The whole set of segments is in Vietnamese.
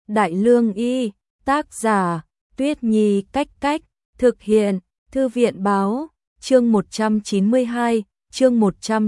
Đại Lương Y, tác giả, Tuyết Nhi Cách Cách, thực hiện, Thư viện Báo, chương 192, chương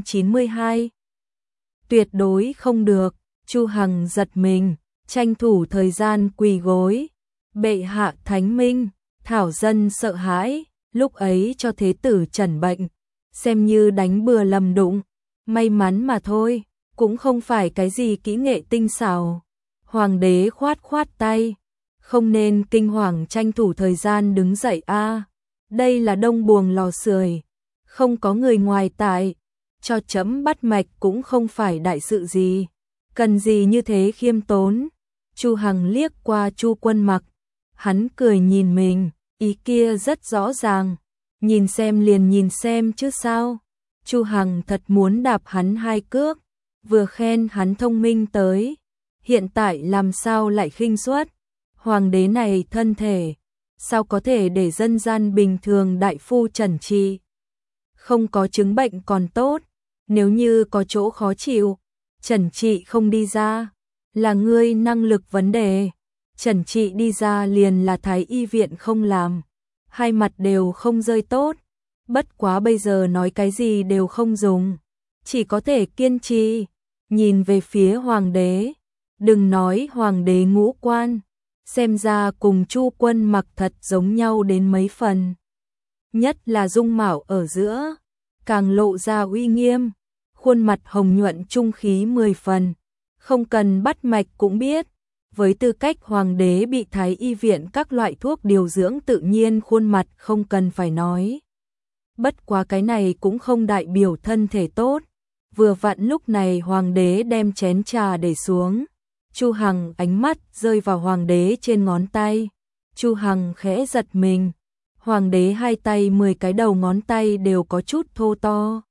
192. Tuyệt đối không được, Chu Hằng giật mình, tranh thủ thời gian quỳ gối. Bệ hạ thánh minh, thảo dân sợ hãi, lúc ấy cho thế tử trần bệnh, xem như đánh bừa lầm đụng, may mắn mà thôi, cũng không phải cái gì kỹ nghệ tinh xảo. Hoàng đế khoát khoát tay, không nên kinh hoàng, tranh thủ thời gian đứng dậy a. Đây là đông buồng lò sưởi, không có người ngoài tại, cho trẫm bắt mạch cũng không phải đại sự gì, cần gì như thế khiêm tốn. Chu Hằng liếc qua Chu Quân Mặc, hắn cười nhìn mình, ý kia rất rõ ràng, nhìn xem liền nhìn xem chứ sao. Chu Hằng thật muốn đạp hắn hai cước, vừa khen hắn thông minh tới, hiện tại làm sao lại khinh suất. Hoàng đế này thân thể, sao có thể để dân gian bình thường đại phu trần trị? Không có chứng bệnh còn tốt, nếu như có chỗ khó chịu, trần trị không đi ra, là ngươi năng lực vấn đề, trần trị đi ra liền là thái y viện không làm, hai mặt đều không rơi tốt. Bất quá bây giờ nói cái gì đều không dùng, chỉ có thể kiên trì, nhìn về phía hoàng đế, đừng nói hoàng đế ngũ quan, xem ra cùng Chu Quân Mặc thật giống nhau đến mấy phần. Nhất là dung mạo ở giữa, càng lộ ra uy nghiêm, khuôn mặt hồng nhuận trung khí 10 phần, không cần bắt mạch cũng biết. Với tư cách hoàng đế bị thái y viện các loại thuốc điều dưỡng, tự nhiên khuôn mặt không cần phải nói. Bất quá cái này cũng không đại biểu thân thể tốt. Vừa vặn lúc này hoàng đế đem chén trà để xuống, Chu Hằng ánh mắt rơi vào hoàng đế trên ngón tay. Chu Hằng khẽ giật mình, hoàng đế hai tay 10 cái đầu ngón tay đều có chút thô to.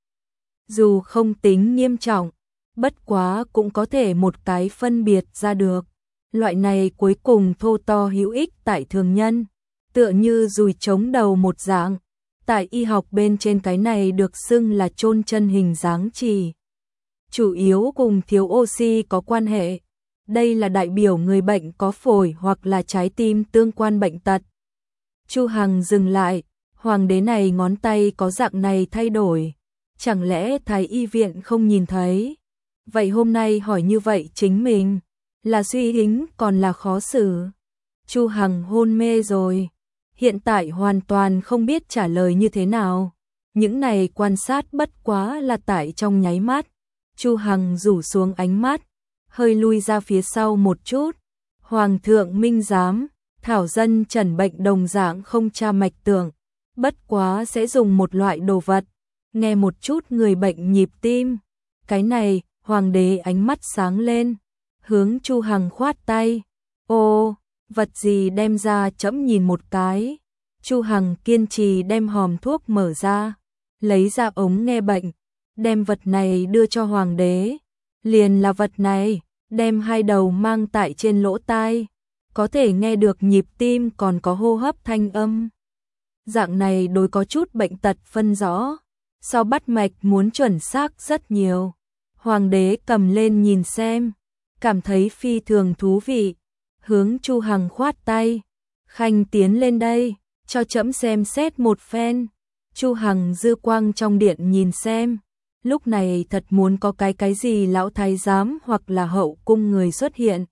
Dù không tính nghiêm trọng, bất quá cũng có thể một cái phân biệt ra được. Loại này cuối cùng thô to hữu ích tại thường nhân, tựa như dùi chống đầu một dạng. Tại y học bên trên cái này được xưng là chôn chân hình dáng chỉ. Chủ yếu cùng thiếu oxy có quan hệ. Đây là đại biểu người bệnh có phổi hoặc là trái tim tương quan bệnh tật. Chu Hằng dừng lại, hoàng đế này ngón tay có dạng này thay đổi, chẳng lẽ thái y viện không nhìn thấy? Vậy hôm nay hỏi như vậy chính mình là suy tính còn là khó xử. Chu Hằng hôn mê rồi, hiện tại hoàn toàn không biết trả lời như thế nào. Những này quan sát bất quá là tại trong nháy mắt. Chu Hằng rủ xuống ánh mắt, hơi lui ra phía sau một chút. Hoàng thượng minh giám, thảo dân trần bệnh đồng dạng không tra mạch tượng, bất quá sẽ dùng một loại đồ vật, nghe một chút người bệnh nhịp tim. Cái này, hoàng đế ánh mắt sáng lên, hướng Chu Hằng khoát tay. Ô, vật gì đem ra trẫm nhìn một cái. Chu Hằng kiên trì đem hòm thuốc mở ra, lấy ra ống nghe bệnh, đem vật này đưa cho hoàng đế. Liền là vật này, đem hai đầu mang tại trên lỗ tai, có thể nghe được nhịp tim còn có hô hấp thanh âm. Dạng này đối có chút bệnh tật phân rõ, so bắt mạch muốn chuẩn xác rất nhiều. Hoàng đế cầm lên nhìn xem, cảm thấy phi thường thú vị, hướng Chu Hằng khoát tay. Khanh tiến lên đây, cho trẫm xem xét một phen. Chu Hằng dư quang trong điện nhìn xem, lúc này thật muốn có cái gì lão thái giám hoặc là hậu cung người xuất hiện.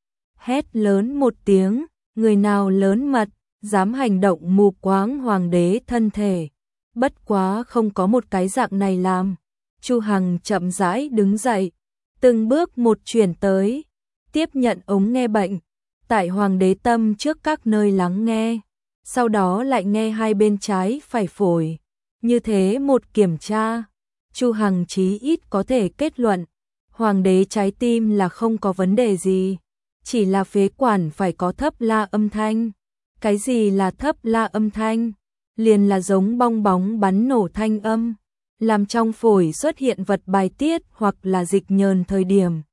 Hét lớn một tiếng, người nào lớn mật, dám hành động mù quáng hoàng đế thân thể. Bất quá không có một cái dạng này làm. Chu Hằng chậm rãi đứng dậy, từng bước một chuyển tới, tiếp nhận ống nghe bệnh, tại hoàng đế tâm trước các nơi lắng nghe, sau đó lại nghe hai bên trái phải phổi. Như thế một kiểm tra, Chu Hằng chí ít có thể kết luận, hoàng đế trái tim là không có vấn đề gì, chỉ là phế quản phải có thấp la âm thanh. Cái gì là thấp la âm thanh? Liền là giống bong bóng bắn nổ thanh âm, làm trong phổi xuất hiện vật bài tiết hoặc là dịch nhờn thời điểm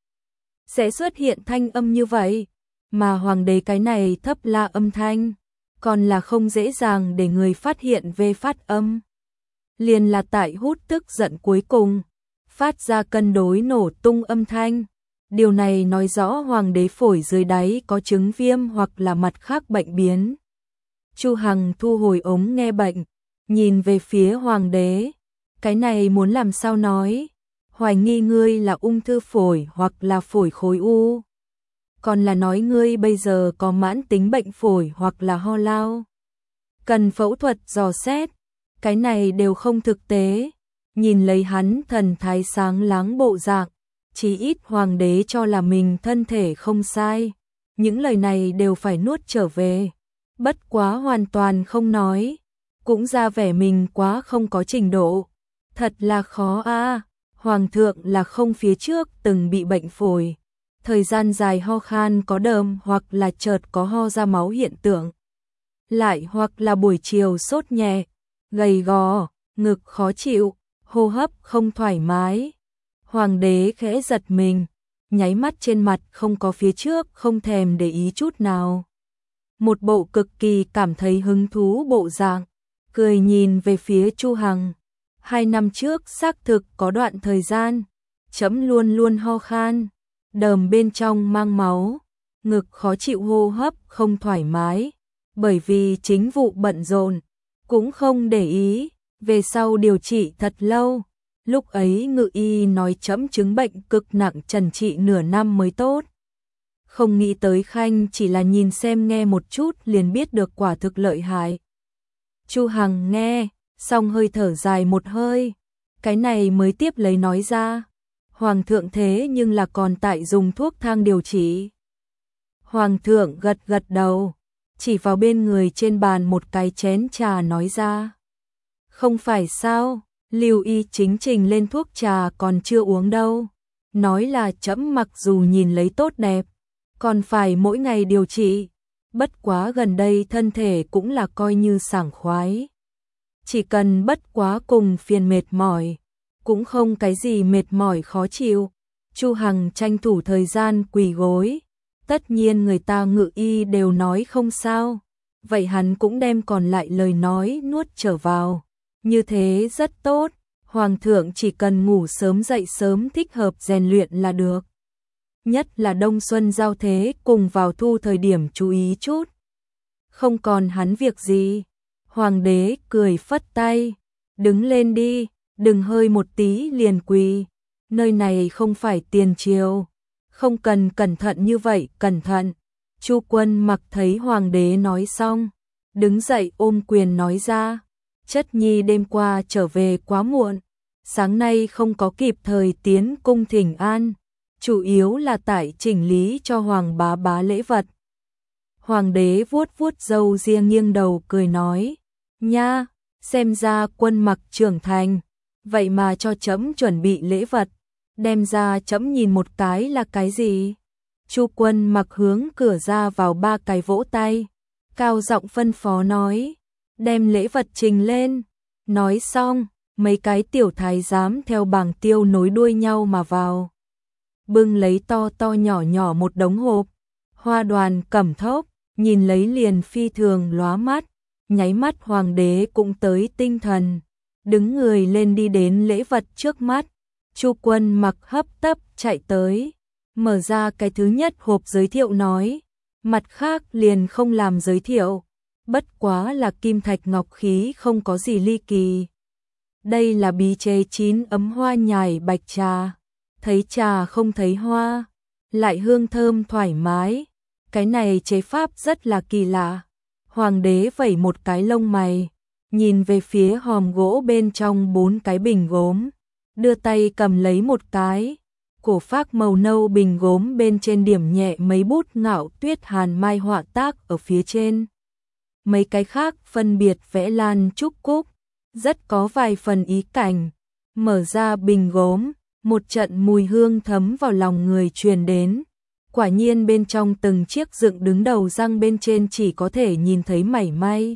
sẽ xuất hiện thanh âm như vậy. Mà hoàng đế cái này thấp la âm thanh, còn là không dễ dàng để người phát hiện về phát âm. Liền là tại hút tức giận cuối cùng, phát ra cân đối nổ tung âm thanh. Điều này nói rõ hoàng đế phổi dưới đáy có chứng viêm hoặc là mặt khác bệnh biến. Chu Hằng thu hồi ống nghe bệnh, nhìn về phía hoàng đế. Cái này muốn làm sao nói? Hoài nghi ngươi là ung thư phổi hoặc là phổi khối u. Còn là nói ngươi bây giờ có mãn tính bệnh phổi hoặc là ho lao. Cần phẫu thuật dò xét. Cái này đều không thực tế. Nhìn lấy hắn thần thái sáng láng bộ dạng, chí ít hoàng đế cho là mình thân thể không sai. Những lời này đều phải nuốt trở về. Bất quá hoàn toàn không nói. Cũng ra vẻ mình quá không có trình độ. Thật là khó a. Hoàng thượng là không phía trước từng bị bệnh phổi. Thời gian dài ho khan có đờm hoặc là chợt có ho ra máu hiện tượng. Lại hoặc là buổi chiều sốt nhẹ, gầy gò, ngực khó chịu, hô hấp không thoải mái. Hoàng đế khẽ giật mình, nháy mắt trên mặt không có phía trước, không thèm để ý chút nào. Một bộ cực kỳ cảm thấy hứng thú bộ dạng, cười nhìn về phía Chu Hằng. 2 năm trước xác thực có đoạn thời gian, trẫm luôn luôn ho khan, đờm bên trong mang máu, ngực khó chịu hô hấp không thoải mái, bởi vì chính vụ bận rộn, cũng không để ý, về sau điều trị thật lâu. Lúc ấy ngự y nói trẫm chứng bệnh cực nặng trần trị nửa năm mới tốt. Không nghĩ tới Khanh chỉ là nhìn xem nghe một chút liền biết được quả thực lợi hại. Chu Hằng nghe, xong hơi thở dài một hơi, cái này mới tiếp lấy nói ra. Hoàng thượng thế nhưng là còn tại dùng thuốc thang điều trị. Hoàng thượng gật gật đầu, chỉ vào bên người trên bàn một cái chén trà nói ra. Không phải sao, Lưu y chính trình lên thuốc trà còn chưa uống đâu. Nói là trẫm mặc dù nhìn lấy tốt đẹp, còn phải mỗi ngày điều trị. Bất quá gần đây thân thể cũng là coi như sảng khoái. Chỉ cần bất quá cùng phiền mệt mỏi, cũng không cái gì mệt mỏi khó chịu. Chu Hằng tranh thủ thời gian quỳ gối. Tất nhiên người ta ngự y đều nói không sao. Vậy hắn cũng đem còn lại lời nói nuốt trở vào. Như thế rất tốt. Hoàng thượng chỉ cần ngủ sớm dậy sớm thích hợp rèn luyện là được. Nhất là đông xuân giao thế cùng vào thu thời điểm chú ý chút. Không còn hắn việc gì. Hoàng đế cười phất tay. Đứng lên đi, đừng hơi một tí liền quỳ. Nơi này không phải tiền triều. Không cần cẩn thận như vậy, cẩn thận. Chu Quân Mặc thấy hoàng đế nói xong, đứng dậy ôm quyền nói ra. Chất nhi đêm qua trở về quá muộn, sáng nay không có kịp thời tiến cung thỉnh an, chủ yếu là tại chỉnh lý cho hoàng bá bá lễ vật. Hoàng đế vuốt vuốt râu ria nghiêng đầu cười nói, nha, xem ra Quân Mặc trưởng thành, vậy mà cho trẫm chuẩn bị lễ vật, đem ra trẫm nhìn một cái là cái gì? Chu Quân Mặc hướng cửa ra vào 3 cái vỗ tay, cao giọng phân phó nói, đem lễ vật trình lên. Nói xong, mấy cái tiểu thái giám theo bảng tiêu nối đuôi nhau mà vào. Bưng lấy to to nhỏ nhỏ một đống hộp, hoa đoàn cẩm thốc, nhìn lấy liền phi thường lóa mắt, nháy mắt hoàng đế cũng tới tinh thần, đứng người lên đi đến lễ vật trước mắt. Chu Quân Mặc hấp tấp chạy tới, mở ra cái thứ nhất hộp giới thiệu nói, mặt khác liền không làm giới thiệu. Bất quá là kim thạch ngọc khí không có gì ly kỳ. Đây là bí chế 9 ấm hoa nhài bạch trà. Thấy trà không thấy hoa, lại hương thơm thoải mái. Cái này chế pháp rất là kỳ lạ. Hoàng đế vẩy một cái lông mày, nhìn về phía hòm gỗ bên trong 4 cái bình gốm, đưa tay cầm lấy một cái. Cổ phác màu nâu bình gốm bên trên điểm nhẹ mấy bút ngạo tuyết hàn mai họa tác ở phía trên. Mấy cái khác phân biệt vẽ lan trúc cúc, rất có vài phần ý cảnh. Mở ra bình gốm, một trận mùi hương thấm vào lòng người truyền đến. Quả nhiên bên trong từng chiếc dựng đứng đầu răng bên trên chỉ có thể nhìn thấy mảy may,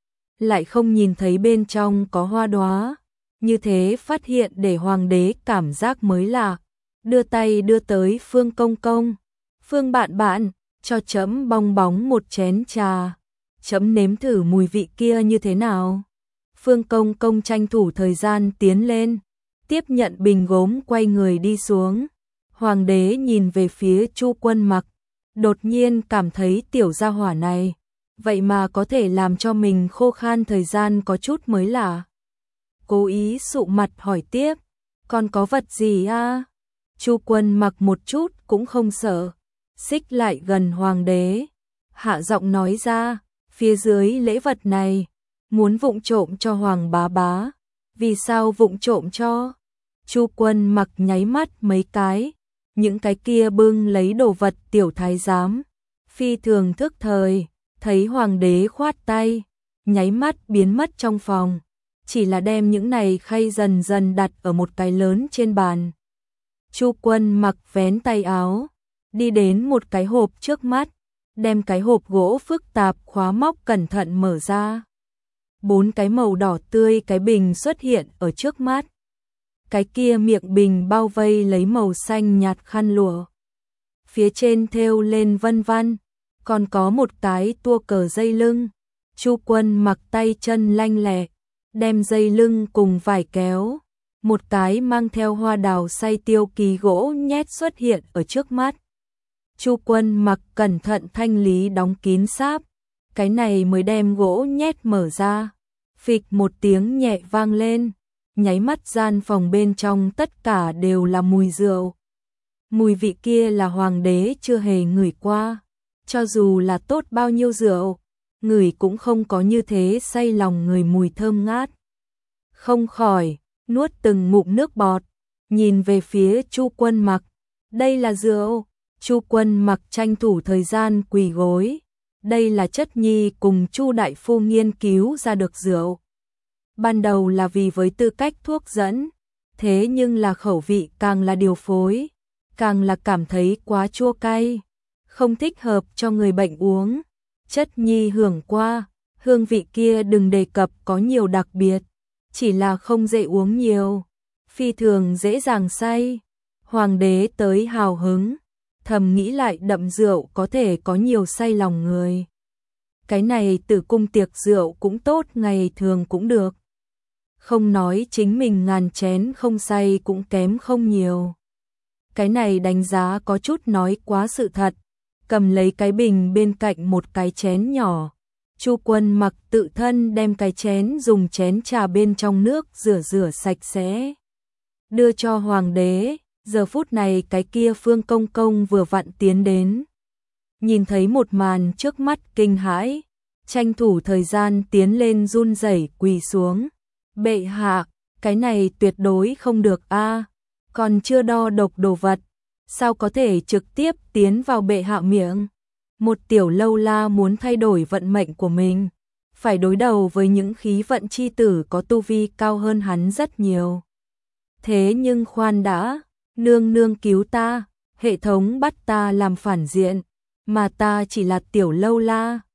lại không nhìn thấy bên trong có hoa đóa. Như thế phát hiện để hoàng đế cảm giác mới lạ. Đưa tay đưa tới Phương công công. Phương bạn bạn, cho trẫm bong bóng một chén trà. Chấm nếm thử mùi vị kia như thế nào. Phương công công tranh thủ thời gian tiến lên, tiếp nhận bình gốm quay người đi xuống. Hoàng đế nhìn về phía Chu Quân Mặc, đột nhiên cảm thấy tiểu gia hỏa này, vậy mà có thể làm cho mình khô khan thời gian có chút mới lạ. Cố ý sụ mặt hỏi tiếp, còn có vật gì a? Chu Quân Mặc một chút cũng không sợ, xích lại gần hoàng đế, hạ giọng nói ra, phía dưới lễ vật này, muốn vụng trộm cho Hoàng bá bá. Vì sao vụng trộm cho? Chu Quân Mặc nháy mắt mấy cái, những cái kia bưng lấy đồ vật tiểu thái giám, phi thường thức thời, thấy hoàng đế khoát tay, nháy mắt biến mất trong phòng, chỉ là đem những này khay dần dần đặt ở một cái lớn trên bàn. Chu Quân Mặc vén tay áo, đi đến một cái hộp trước mắt, đem cái hộp gỗ phức tạp khóa móc cẩn thận mở ra. 4 cái màu đỏ tươi cái bình xuất hiện ở trước mắt. Cái kia miệng bình bao vây lấy màu xanh nhạt khăn lụa. Phía trên thêu lên vân vân, còn có một cái tua cờ dây lưng. Chu Quân Mặc tay chân lanh lẹ, đem dây lưng cùng vải kéo, một cái mang theo hoa đào xay tiêu kỳ gỗ nhét xuất hiện ở trước mắt. Chu Quân Mặc cẩn thận thanh lý đóng kín sáp, cái này mới đem gỗ nhét mở ra. Phịch một tiếng nhẹ vang lên, nháy mắt gian phòng bên trong tất cả đều là mùi rượu. Mùi vị kia là hoàng đế chưa hề ngửi qua, cho dù là tốt bao nhiêu rượu, ngửi cũng không có như thế say lòng người mùi thơm ngát. Không khỏi nuốt từng ngụm nước bọt, nhìn về phía Chu Quân Mặc, đây là rượu. Chu Quân Mặc tranh thủ thời gian quỳ gối, đây là chất nhi cùng Chu đại phu nghiên cứu ra được rượu. Ban đầu là vì với tư cách thuốc dẫn, thế nhưng là khẩu vị càng là điều phối, càng là cảm thấy quá chua cay, không thích hợp cho người bệnh uống. Chất nhi hưởng qua, hương vị kia đừng đề cập có nhiều đặc biệt, chỉ là không dễ uống nhiều, phi thường dễ dàng say. Hoàng đế tới hào hứng, thầm nghĩ lại đậm rượu có thể có nhiều say lòng người. Cái này Tử cung tiệc rượu cũng tốt, ngày thường cũng được. Không nói chính mình ngàn chén không say cũng kém không nhiều. Cái này đánh giá có chút nói quá sự thật. Cầm lấy cái bình bên cạnh một cái chén nhỏ. Chu Quân Mặc tự thân đem cái chén dùng chén trà bên trong nước rửa sạch sẽ, đưa cho hoàng đế. Giờ phút này cái kia Phương Công Công vừa vặn tiến đến, nhìn thấy một màn trước mắt kinh hãi, tranh thủ thời gian tiến lên run rẩy quỳ xuống. Bệ hạ, cái này tuyệt đối không được a, còn chưa đo độc đồ vật, sao có thể trực tiếp tiến vào bệ hạ miệng? Một tiểu lâu la muốn thay đổi vận mệnh của mình, phải đối đầu với những khí vận chi tử có tu vi cao hơn hắn rất nhiều. Thế nhưng khoan đã, nương nương cứu ta, hệ thống bắt ta làm phản diện, mà ta chỉ là tiểu lâu la,